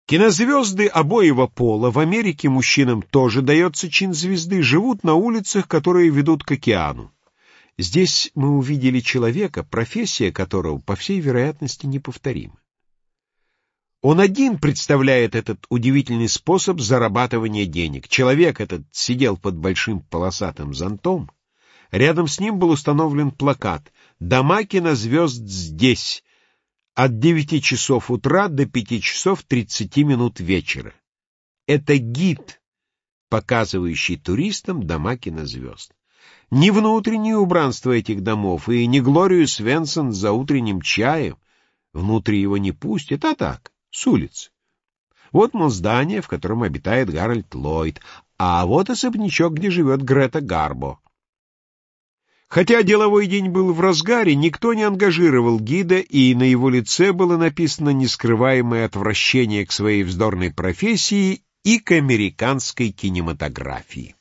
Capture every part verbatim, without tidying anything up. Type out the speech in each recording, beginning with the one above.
Кинозвезды обоего пола, в Америке мужчинам тоже дается чин звезды, живут на улицах, которые ведут к океану. Здесь мы увидели человека, профессия которого, по всей вероятности, неповторима. Он один представляет этот удивительный способ зарабатывания денег. Человек этот сидел под большим полосатым зонтом. Рядом с ним был установлен плакат «Дома кинозвезд здесь» от девяти часов утра до пяти часов тридцати минут вечера. Это гид, показывающий туристам дома кинозвезд. Не внутреннее убранство этих домов и не Глорию Свенсон за утренним чаем. Внутри его не пустят, а так, с улицы. Вот, мол, здание, в котором обитает Гарольд Ллойд, а вот особнячок, где живет Грета Гарбо. Хотя деловой день был в разгаре, никто не ангажировал гида, и на его лице было написано нескрываемое отвращение к своей вздорной профессии и к американской кинематографии.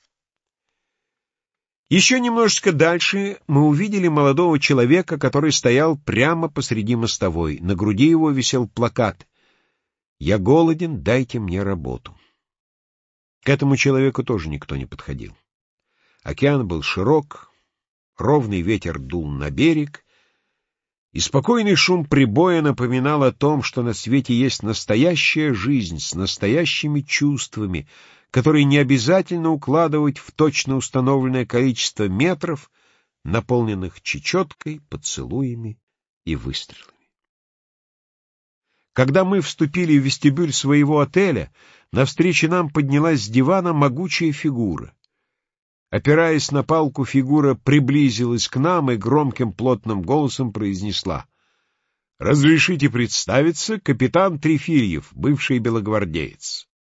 Еще немножечко дальше мы увидели молодого человека, который стоял прямо посреди мостовой. На груди его висел плакат «Я голоден, дайте мне работу». К этому человеку тоже никто не подходил. Океан был широк, ровный ветер дул на берег, и спокойный шум прибоя напоминал о том, что на свете есть настоящая жизнь с настоящими чувствами, которые не обязательно укладывать в точно установленное количество метров, наполненных чечеткой, поцелуями и выстрелами. Когда мы вступили в вестибюль своего отеля, навстречу нам поднялась с дивана могучая фигура. Опираясь на палку, фигура приблизилась к нам и громким плотным голосом произнесла: «Разрешите представиться, капитан Трефильев, бывший белогвардеец».